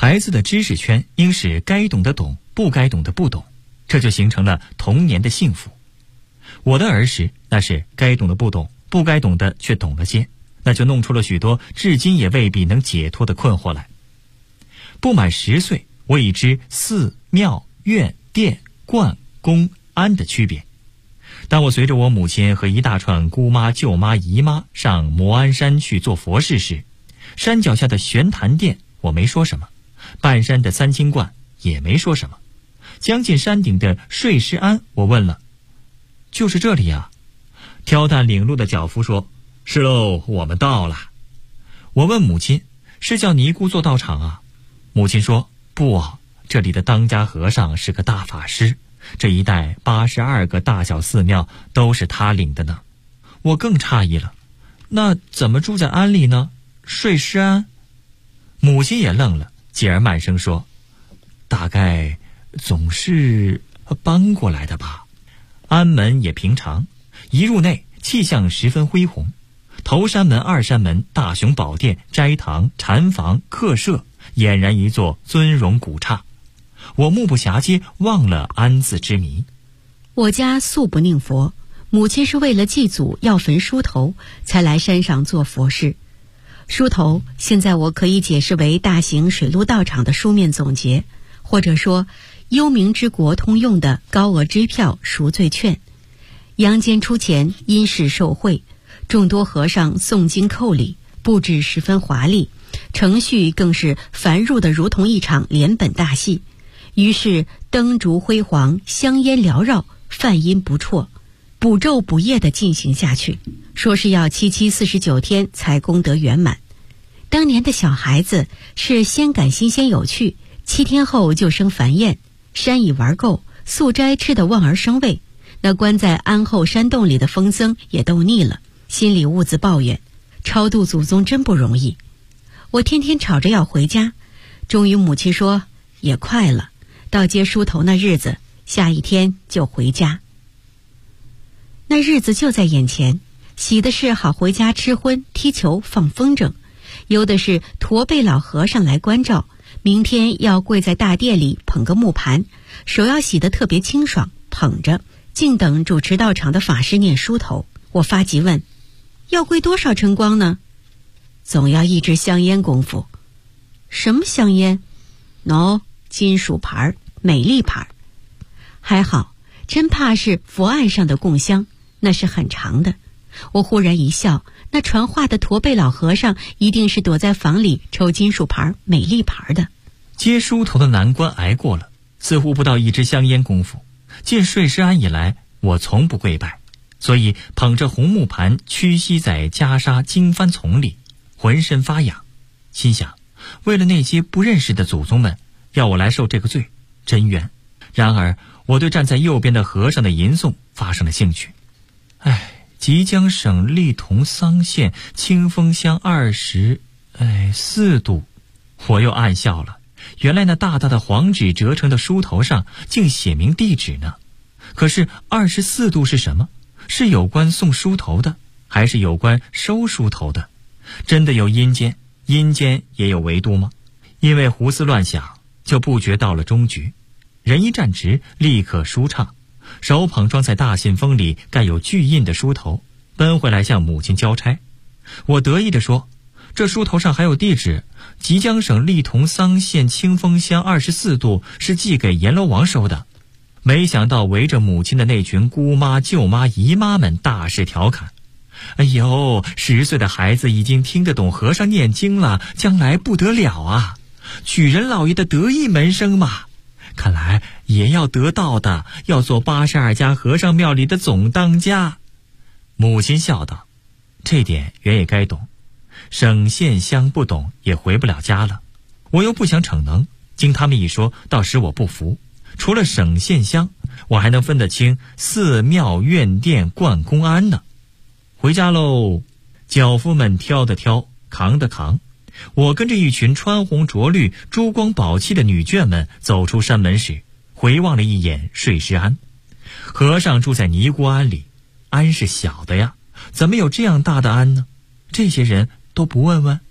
孩子的知识圈应是该懂的懂，不该懂的不懂，这就形成了童年的幸福。我的儿时那是该懂的不懂，不该懂的却懂了些，那就弄出了许多至今也未必能解脱的困惑来。不满10岁，我已知寺庙院殿观宫庵的区别。当我随着我母亲和一大串姑妈舅妈姨妈上摩鞍山去做佛事时，山脚下的玄坛殿我没说什么，半山的三清观也没说什么，将近山顶的睡狮庵我问了，就是这里啊？挑担领路的脚夫说，是喽，我们到了。我问母亲，是叫尼姑做道场啊？母亲说，不啊，这里的当家和尚是个大法师，这一带82个大小寺庙都是他领的呢。我更诧异了，那怎么住在庵里呢？睡狮庵？母亲也愣了，继而慢声说，大概总是搬过来的吧。庵门也平常，一入内气象十分恢宏，头山门、二山门、大雄宝殿、斋堂、禅房、客舍，俨然一座尊荣古刹。我目不暇接，忘了庵字之谜。 我家素不宁佛，母亲是为了祭祖要焚梳头，才来山上做佛事。梳头现在我可以解释为大型水陆道场的书面总结，或者说幽冥之国通用的高额支票赎罪券。阳间出钱，阴世受贿，众多和尚诵经叩礼，布置十分华丽，程序更是繁缛的如同一场连本大戏。于是灯烛辉煌，香烟缭绕，梵音不辍，不昼不夜地进行下去，说是要7七49天才功德圆满。当年的小孩子是先赶新鲜有趣，7天后就生繁衍，山已玩够，素斋吃得望而生畏，那关在庵后山洞里的疯僧也都腻了，心里兀自抱怨，超度祖宗真不容易。我天天吵着要回家，终于母亲说，也快了，到接梳头那日子，下一天就回家。那日子就在眼前，喜的是好回家吃荤、踢球、放风筝，忧的是驼背老和尚来关照，明天要跪在大殿里捧个木盘，手要洗得特别清爽，捧着静等主持道场的法师念梳头。我发急问，要跪多少晨光呢？总要一支香烟功夫。什么香烟？金属牌，美丽牌。还好，真怕是佛案上的供香，那是很长的。我忽然一笑，那传话的驼背老和尚一定是躲在房里抽金属牌、美丽牌的。 接梳头的难关挨过了，似乎不到一支香烟功夫。进睡狮庵以来，我从不跪拜，所以捧着红木盘屈膝在袈裟经幡丛里，浑身发痒，心想，为了那些不认识的祖宗们，要我来受这个罪，真冤。然而我对站在右边的和尚的吟诵发生了兴趣。即将省立同桑县清风乡24度。我又暗笑了，原来那大大的黄纸折成的梳头上竟写明地址呢。可是24度是什么？是有关送梳头的，还是有关收梳头的？真的有阴间？阴间也有围都吗？因为胡思乱想，就不觉到了终局。人一站直，立刻舒畅，手捧装在大信封里盖有巨印的梳头，奔回来向母亲交差。我得意地说，这梳头上还有地址，吉江省利同桑县清风乡24度，是寄给阎罗王收的。没想到围着母亲的那群姑妈舅妈姨妈们大肆调侃，10岁的孩子已经听得懂和尚念经了，将来不得了啊，举人老爷的得意门生嘛，看来也要得道的，要做82家和尚庙里的总当家。母亲笑道，这点原也该懂，省县乡不懂也回不了家了。我又不想逞能，经他们一说，倒使我不服。除了省县乡，我还能分得清寺庙院殿观宫庵呢。回家喽，脚夫们挑的挑，扛的扛。我跟着一群穿红着绿、珠光宝气的女眷们走出山门时，回望了一眼睡狮庵。和尚住在尼姑庵里，庵是小的呀，怎么有这样大的庵呢？这些人都不问问？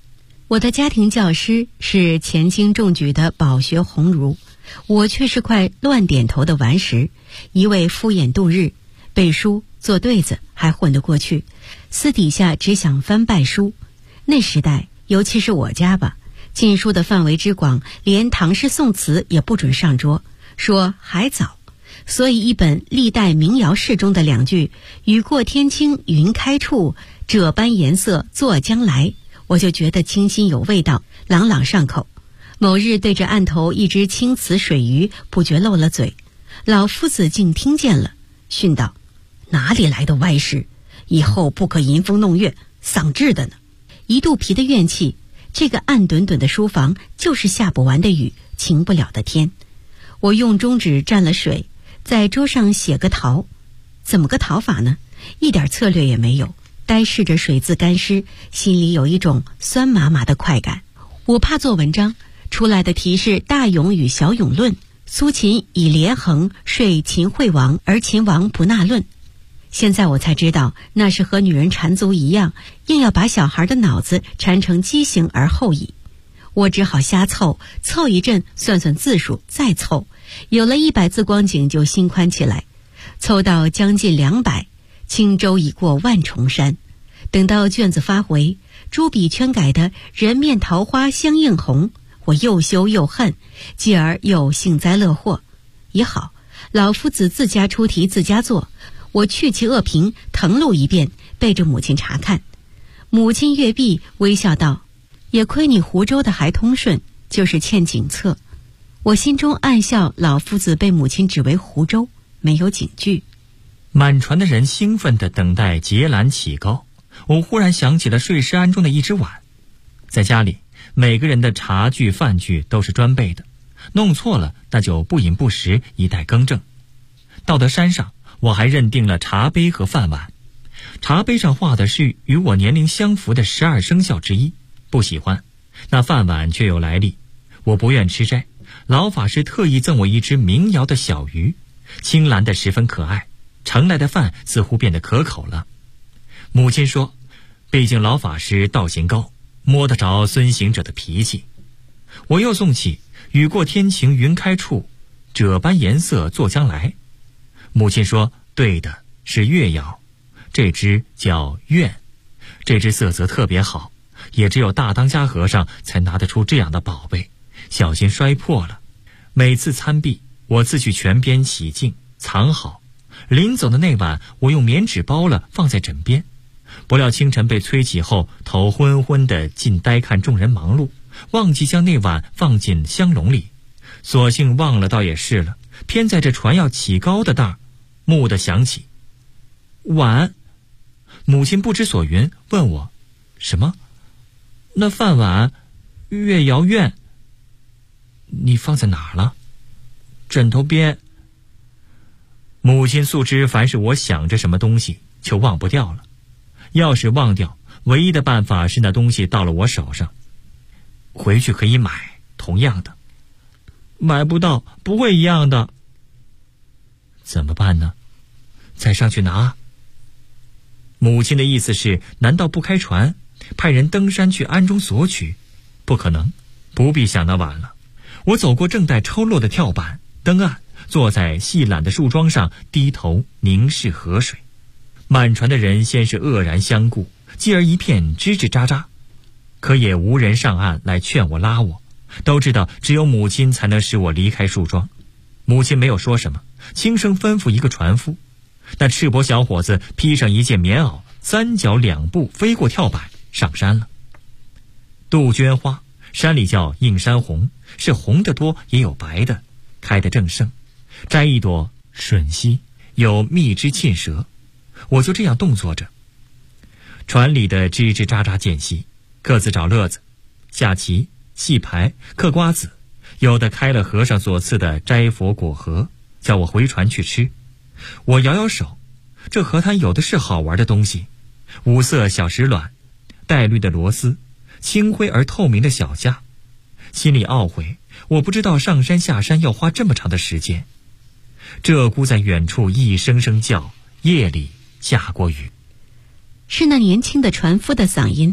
我的家庭教师是前清中举的饱学鸿儒，我却是块乱点头的顽石，一味敷衍度日，背书做对子还混得过去，私底下只想翻败书。那时代，尤其是我家吧，禁书的范围之广，连唐诗宋词也不准上桌，说还早。所以一本历代民谣式中的2句“雨过天青云开处，这般颜色作将来”，我就觉得清新有味道，朗朗上口。某日对着案头一只青瓷水鱼，不觉漏了嘴，老夫子竟听见了，训道：“哪里来的歪事？以后不可吟风弄月，丧志的呢。”一肚皮的怨气，这个暗墩墩的书房就是下不完的雨，晴不了的天。我用中指蘸了水，在桌上写个桃。怎么个桃法呢？一点策略也没有，呆视着水渍干湿，心里有一种酸麻麻的快感。我怕做文章，出来的题是大勇与小勇论，苏秦以连横说秦惠王，而秦王不纳论。现在我才知道，那是和女人缠足一样，硬要把小孩的脑子缠成畸形而后已。我只好瞎凑一阵，算算字数，再凑，有了100字光景就心宽起来，凑到将近200，轻舟已过万重山。等到卷子发回，朱笔圈改的人面桃花相映红，我又羞又恨，继而又幸灾乐祸。也好，老夫子自家出题自家做，我去其恶评，誊录一遍，背着母亲查看。母亲阅毕，微笑道：“也亏你湖州的还通顺，就是欠景策。”我心中暗笑，老夫子被母亲指为湖州，没有警句。 满船的人兴奋地等待结缆起高。我忽然想起了睡狮庵中的一只碗。在家里，每个人的茶具饭具都是专备的，弄错了那就不饮不食，以待更正。到得山上，我还认定了茶杯和饭碗。茶杯上画的是与我年龄相符的12生肖之一，不喜欢。那饭碗却有来历，我不愿吃斋，老法师特意赠我一只民谣的小鱼，青蓝的十分可爱，盛来的饭似乎变得可口了。母亲说，毕竟老法师道行高，摸得着孙行者的脾气。我又诵起雨过天晴云开处，这般颜色作将来。母亲说，对的，是月窑，这只叫苑，这只色泽特别好，也只有大当家和尚才拿得出这样的宝贝，小心摔破了。每次参毕，我自去泉边洗净藏好，临走的那晚，我用棉纸包了，放在枕边。不料清晨被催起后，头昏昏的，尽呆看众人忙碌，忘记将那碗放进香笼里。索性忘了倒也是了，偏在这船要起高的当，蓦地想起碗。母亲不知所云，问我什么？那饭碗月窑苑你放在哪儿了？枕头边。母亲素知凡是我想着什么东西就忘不掉了，要是忘掉，唯一的办法是那东西到了我手上。回去可以买同样的，买不到不会一样的。怎么办呢？再上去拿。母亲的意思是，难道不开船，派人登山去庵中索取？不可能，不必想那晚了。我走过正待抽落的跳板，登岸，坐在细懒的树桩上，低头凝视河水。满船的人先是愕然相顾，继而一片吱吱喳喳，可也无人上岸来劝我拉我，都知道只有母亲才能使我离开树桩。母亲没有说什么，轻声吩咐一个船夫。那赤膊小伙子披上一件棉袄，3脚2步飞过跳板上山了。杜鹃花，山里叫映山红，是红的多也有白的，开得正盛。摘一朵吮吸，有蜜汁沁舌。我就这样动作着。船里的吱吱喳喳间隙，各自找乐子，下棋、戏牌、嗑瓜子，有的开了和尚所赐的斋佛果核，叫我回船去吃。我摇摇手，这河滩有的是好玩的东西，5色小石卵，带绿的螺丝，清灰而透明的小虾。心里懊悔，我不知道上山下山要花这么长的时间。鹧鸪在远处一声声叫，夜里下过雨。 是那年轻的船夫的嗓音。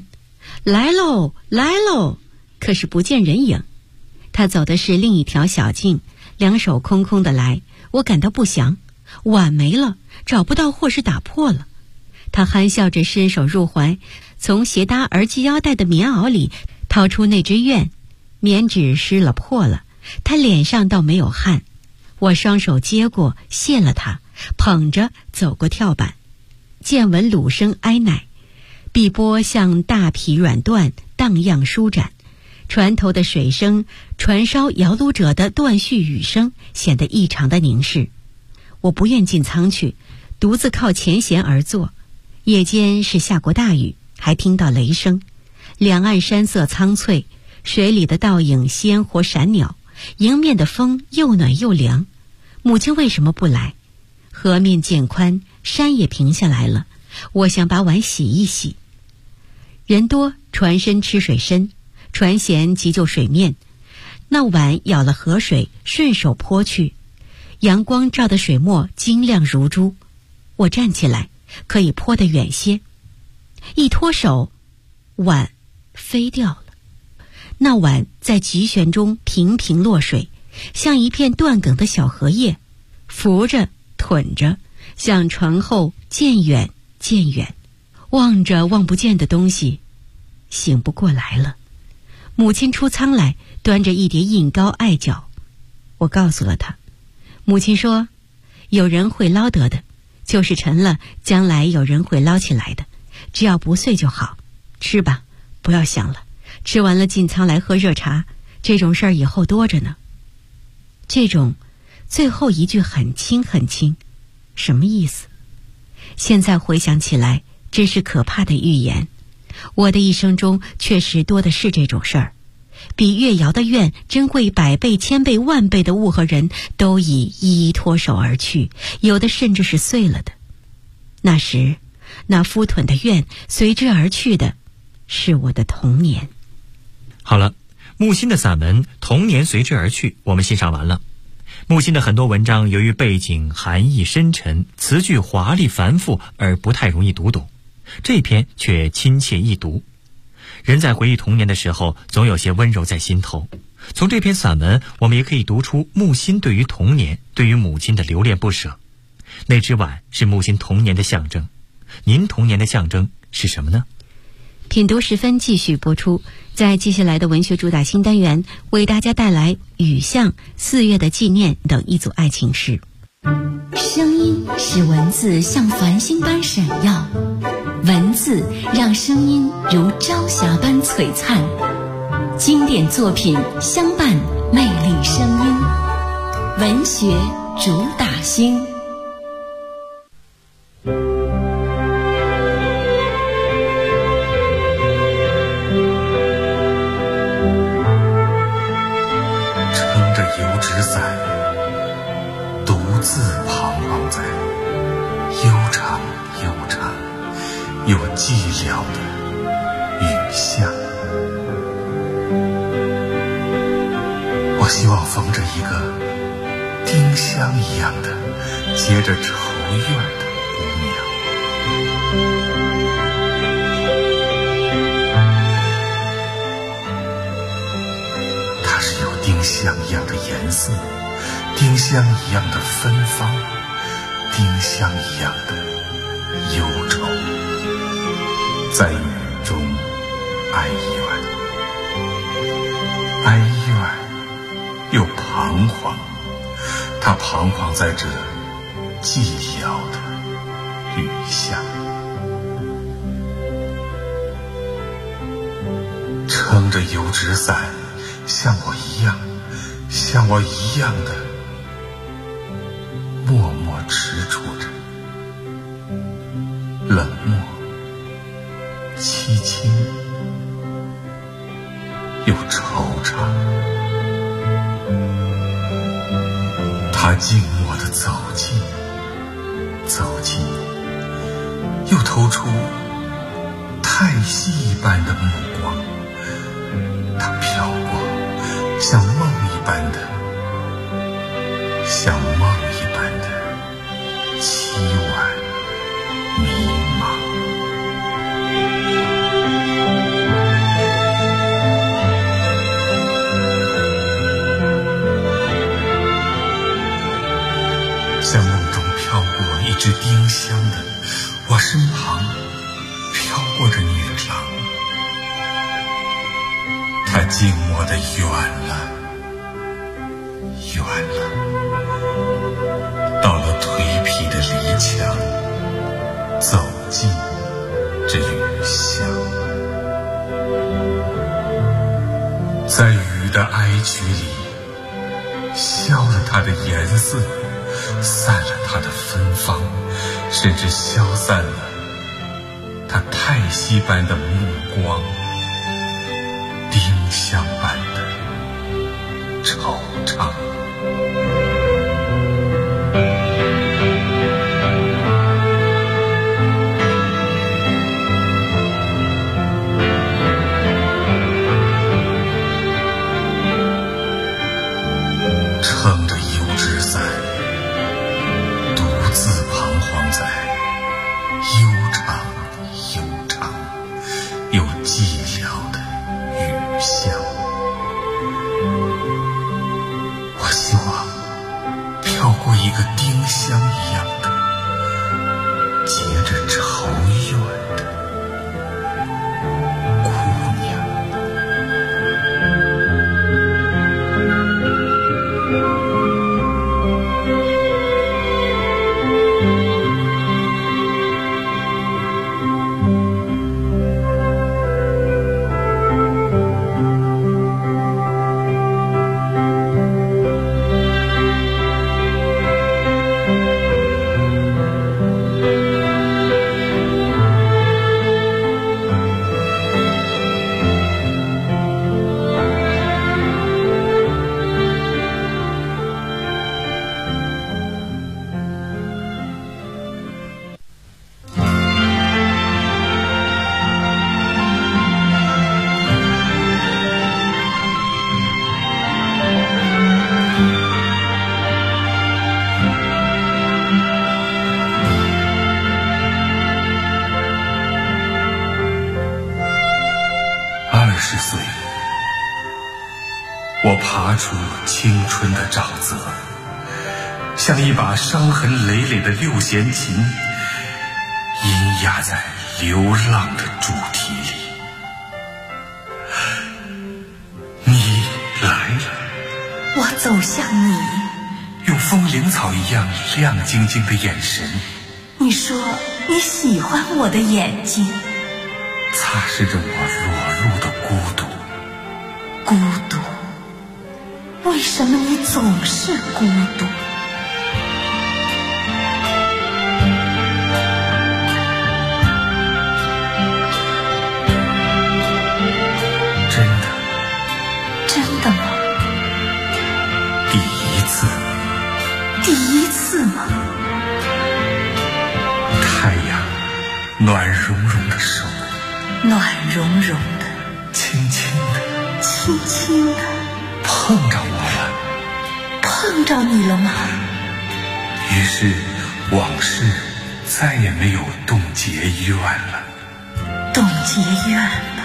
来喽，来喽！可是不见人影。他走的是另一条小径，两手空空的来，我感到不祥。碗没了，找不到或是打破了。他憨笑着伸手入怀，从斜搭儿系腰带的棉袄里掏出那只绢，棉纸湿了破了，他脸上倒没有汗。我双手接过，谢了他，捧着走过跳板。见闻鲁声哀乃，碧波像大皮软缎，荡漾舒展。船头的水声，船梢摇橹者的断续语声，显得异常的凝视。我不愿进舱去，独自靠前舷而坐。夜间是下过大雨，还听到雷声。两岸山色苍翠，水里的倒影鲜活闪鸟，迎面的风又暖又凉。母亲为什么不来？河面渐宽，山也平下来了，我想把碗洗一洗。人多，船深吃水深，船舷急就水面。那碗舀了河水，顺手泼去，阳光照的水墨晶亮如珠。我站起来，可以泼得远些。一脱手，碗飞掉了。那碗在急旋中频频落水，像一片断梗的小荷叶，浮着吞着，向船后渐远渐远。望着望不见的东西，醒不过来了。母亲出舱来，端着一碟印糕艾饺。我告诉了她，母亲说，有人会捞得的，就是沉了，将来有人会捞起来的，只要不碎就好。吃吧，不要想了，吃完了进舱来喝热茶，这种事儿以后多着呢。这种最后一句很轻很轻，什么意思？现在回想起来，真是可怕的预言。我的一生中确实多的是这种事儿，比月窑的愿珍贵100倍、1000倍、10000倍的物和人，都已一一脱手而去，有的甚至是碎了的。那时，那敷吞的愿随之而去的，是我的童年。 好了，木心的散文《童年随之而去》我们欣赏完了。木心的很多文章由于背景含义深沉，词句华丽繁复而不太容易读懂，这篇却亲切易读。人在回忆童年的时候，总有些温柔在心头。从这篇散文，我们也可以读出木心对于童年、对于母亲的留恋不舍。那只碗是木心童年的象征。您童年的象征是什么呢？ 品读时分继续播出，在接下来的文学主打新单元，为大家带来《雨巷》《4月的纪念》等一组爱情诗。 声音使文字像繁星般闪耀，文字让声音如朝霞般璀璨。经典作品相伴，魅力声音，文学主打星。 撑着油纸伞，独自彷徨在悠长悠长又寂寥的雨巷。我希望逢着一个丁香一样的结着愁怨的姑娘，她是有丁香一样的颜色，丁香一样的芬芳，丁香一样的忧愁，在雨中哀怨，哀怨又彷徨，他彷徨在这寂寥的雨巷，撑着油纸伞，像我一样，像我一样的默默踟蹰着，冷漠、凄清又惆怅。他静默地走近，走近，又投出太息一般的目光。他飘过，像梦一般的，像梦一般的凄婉迷茫。 只丁香的我身旁飘过着女郎，她静默地远了，远了，到了颓圮的篱墙，走进这雨巷。在雨的哀曲里，消了它的颜色，散了它的芬芳，甚至消散了它叹息般的目光，丁香般的惆怅。撑着油纸伞，独自彷徨在悠长悠长又寂寥的雨巷。我希望飘过一个丁香一样的结着愁怨的姑娘。20岁，我爬出青春的沼泽，像一把伤痕累累的六弦琴，音压在流浪的主题里。你来了， 我走向你， 用风铃草一样亮晶晶的眼神。 你说你喜欢我的眼睛， 擦拭着我裸露的孤独。 孤独，为什么你总是孤独？ 真的？ 真的吗？ 第一次？ 第一次吗？ 太阳暖融融的手， 暖融融的， 轻轻的， 轻轻的碰着我了。 碰着你了吗？ 于是往事再也没有冻结怨了。 冻结怨了。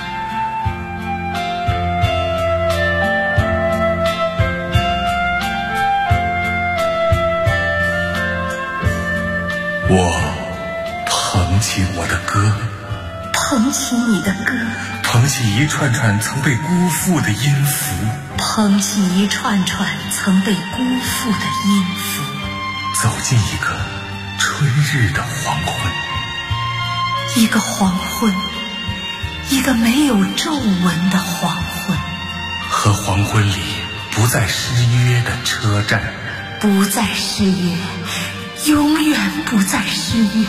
我捧起我的歌， 捧起你的歌， 捧起一串串曾被辜负的音符， 捧起一串串曾被辜负的音符， 走进一个春日的黄昏。 一个黄昏，一个没有皱纹的黄昏， 和黄昏里不再失约的车站， 不再失约，永远不再失约。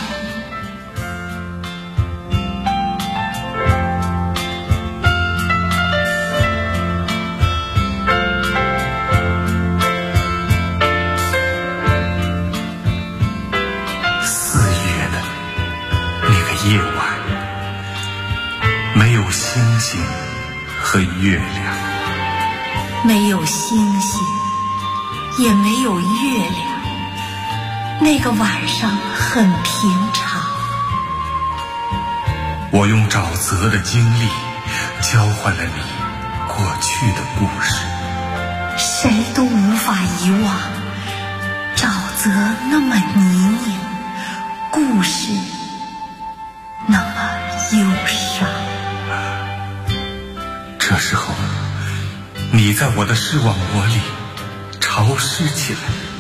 夜晚，没有星星和月亮， 没有星星，也没有月亮。那个晚上很平常。 我用沼泽的经历交换了你过去的故事， 谁都无法遗忘。沼泽那么泥泞， 故事那么忧伤。 这时候，你在我的视网膜里潮湿起来。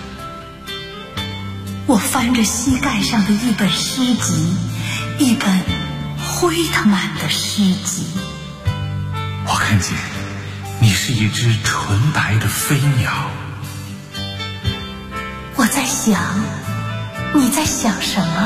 我翻着膝盖上的一本诗集，一本灰特曼的诗集。 我看见你是一只纯白的飞鸟。 我在想，你在想什么？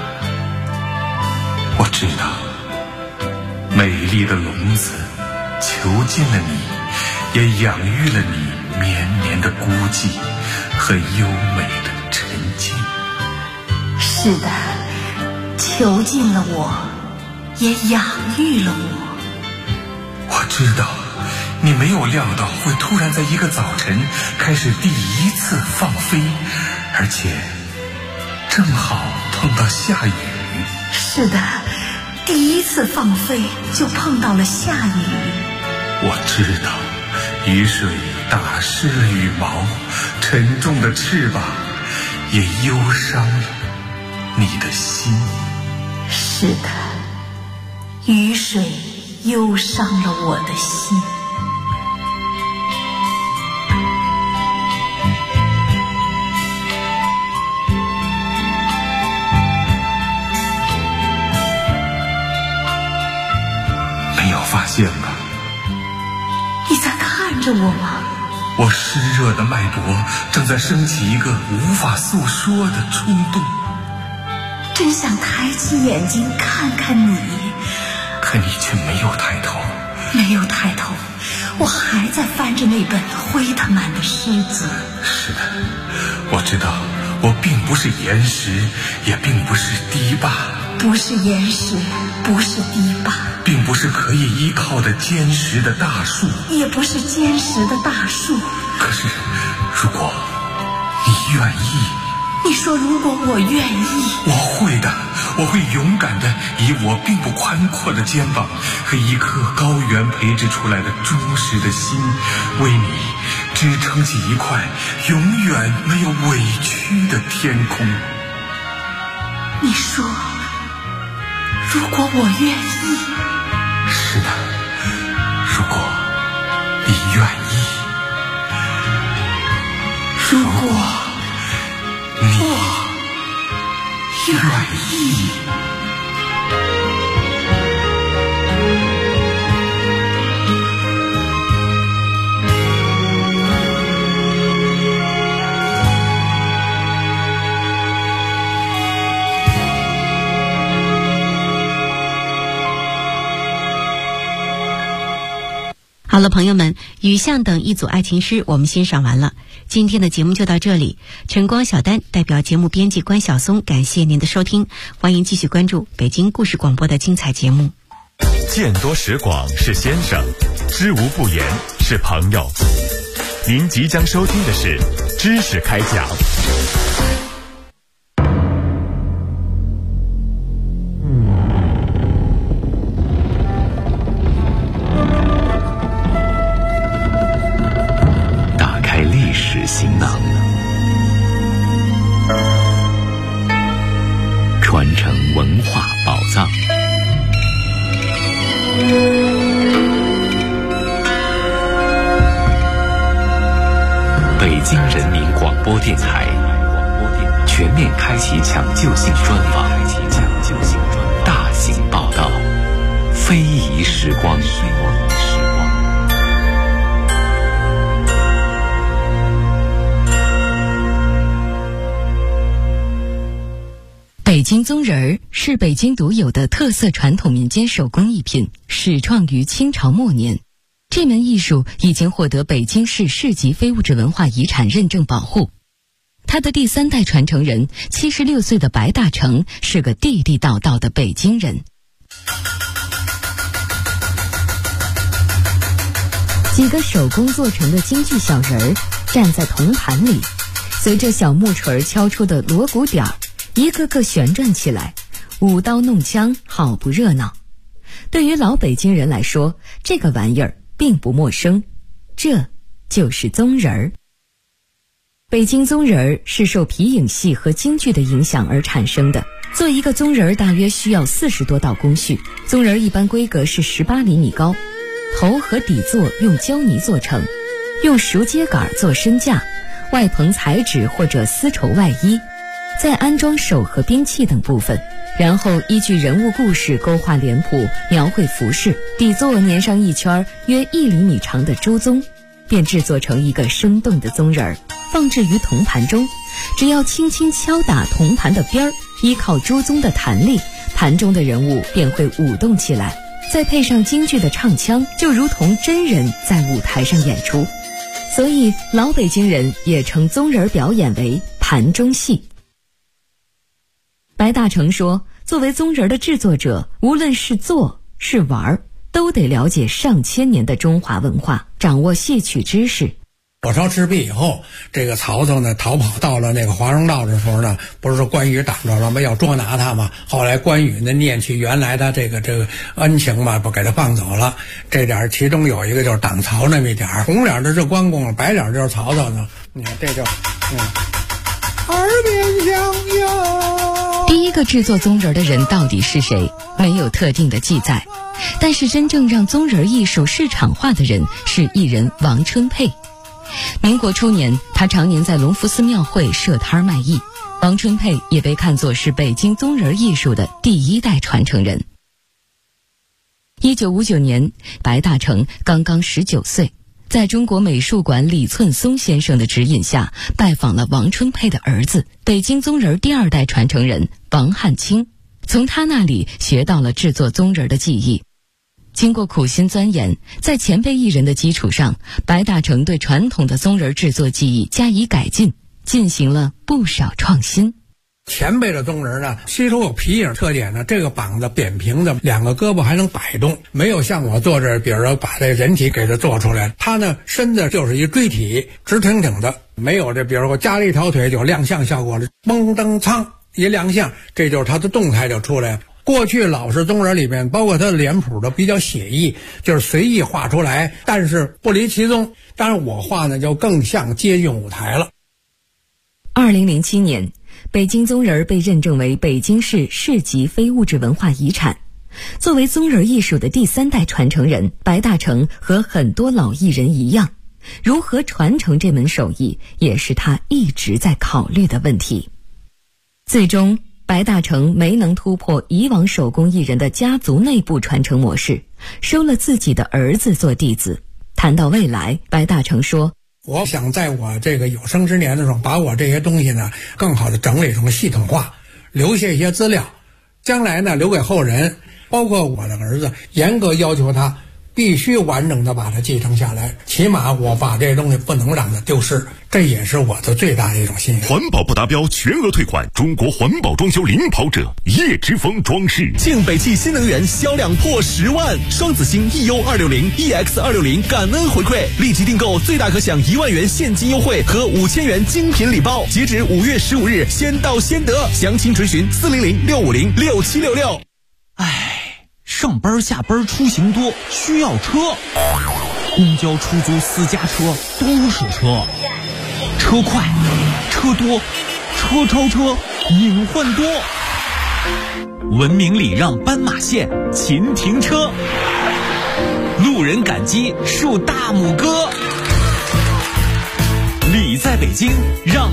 我知道，美丽的笼子囚禁了你，也养育了你绵绵的孤寂和优美的沉静。 是的，囚禁了我，也养育了我。 我知道，你没有料到会突然在一个早晨开始第一次放飞，而且正好碰到下雨。 是的，第一次放飞就碰到了下雨。 我知道，雨水打湿了羽毛，沉重的翅膀也忧伤了你的心。 是的，雨水忧伤了我的心。 没有发现吧？ 你在看着我吗？ 我湿热的脉搏正在升起一个无法诉说的冲动。 真想抬起眼睛看看你， 可你却没有抬头。 没有抬头，我还在翻着那本灰特曼的诗集。 是的，我知道，我并不是岩石，也并不是堤坝。 不是岩石，不是堤坝， 并不是可以依靠的坚实的大树， 也不是坚实的大树。 可是，如果你愿意， 你说如果我愿意， 我会的，我会勇敢的以我并不宽阔的肩膀和一颗高原培植出来的忠实的心，为你支撑起一块永远没有委屈的天空。 你说，如果我愿意。 是的，如果你愿意， 如果你愿意。 好了，朋友们，雨巷等一组爱情诗我们欣赏完了，今天的节目就到这里。晨光小丹代表节目编辑关晓松，感谢您的收听，欢迎继续关注北京故事广播的精彩节目。 见多识广是先生，知无不言是朋友。您即将收听的是知识开讲。 行囊，传承文化宝藏。北京人民广播电台全面开启抢救性专访，大型报道，非遗时光。 北京棕人儿是北京独有的特色传统民间手工艺品，始创于清朝末年。这门艺术已经获得北京市市级非物质文化遗产认证保护。他的第3代传承人76岁的白大成是个地地道道的北京人。几个手工做成的京剧小人儿站在铜盘里，随着小木锤敲出的锣鼓点儿，一个个旋转起来，舞刀弄枪，好不热闹。对于老北京人来说，这个玩意儿并不陌生，这就是棕人儿。 北京宗人是受皮影戏和京剧的影响而产生的。做一个宗人大约需要40多道工序，宗人一般规格是18厘米高，头和底座用胶泥做成，用熟秸秆做身架，外棚彩纸或者丝绸外衣，再安装手和兵器等部分，然后依据人物故事勾画脸谱，描绘服饰，底座粘上一圈约1厘米长的周宗，便制作成一个生动的宗人，放置于铜盘中。只要轻轻敲打铜盘的边儿，依靠周宗的弹力，盘中的人物便会舞动起来，再配上京剧的唱腔，就如同真人在舞台上演出。所以老北京人也称宗人表演为盘中戏。白大成说，作为宗人的制作者，无论是做是玩，都得了解上千年的中华文化，掌握戏曲知识。 火烧赤壁以后，这个曹操呢逃跑到了那个华容道的时候呢，不是说关羽挡着了吗？要捉拿他嘛。后来关羽呢念起原来的这个恩情嘛，不给他放走了。这点其中有一个就是挡曹那么一点，红脸的是关公，白脸就是曹操呢。你看这就耳边响哟。 第一个制作宗人的人到底是谁？没有特定的记载。但是真正让宗人艺术市场化的人是艺人王春佩。民国初年，他常年在隆福寺庙会设摊卖艺。王春佩也被看作是北京宗人艺术的第一代传承人。1959年，白大成刚刚19岁，在中国美术馆李寸松先生的指引下，拜访了王春佩的儿子，北京宗人第2代传承人王汉卿，从他那里学到了制作宗人的技艺。经过苦心钻研，在前辈艺人的基础上，白大成对传统的宗人制作技艺加以改进，进行了不少创新。 前辈的宗人呢，吸收有皮影特点呢，这个膀子扁平的，2个胳膊还能摆动，没有像我做这，比如说把这人体给它做出来。他呢，身子就是一锥体，直挺挺的，没有这，比如说加了一条腿就亮相效果了，嘣噔噌一亮相，这就是他的动态就出来了。过去老式宗人里面，包括他的脸谱都比较写意，就是随意画出来，但是不离其宗。当然我画呢就更像接近舞台了。 2007年，北京宗人被认证为北京市市级非物质文化遗产。作为宗人艺术的第3代传承人，白大成和很多老艺人一样，如何传承这门手艺，也是他一直在考虑的问题。最终白大成没能突破以往手工艺人的家族内部传承模式，收了自己的儿子做弟子。谈到未来，白大成说， 我想在我这个有生之年的时候，把我这些东西呢更好的整理成系统化，留下一些资料，将来呢留给后人，包括我的儿子，严格要求他必须完整的把它继承下来，起码我把这东西不能让它丢失，这也是我的最大的一种心愿。 环保不达标全额退款，中国环保装修领跑者叶之峰装饰。 庆北汽新能源销量破10万，双子星 EU260、EX260 感恩回馈，立即订购最大可享1万元现金优惠和5000元精品礼包，截止5月15日，先到先得。详情垂询400-650-6766。 上班下班出行多，需要车，公交、出租、私家车都是车，车快，车多，车超车，隐患多。文明礼让斑马线，勤停车，路人感激竖大拇哥。礼在北京，让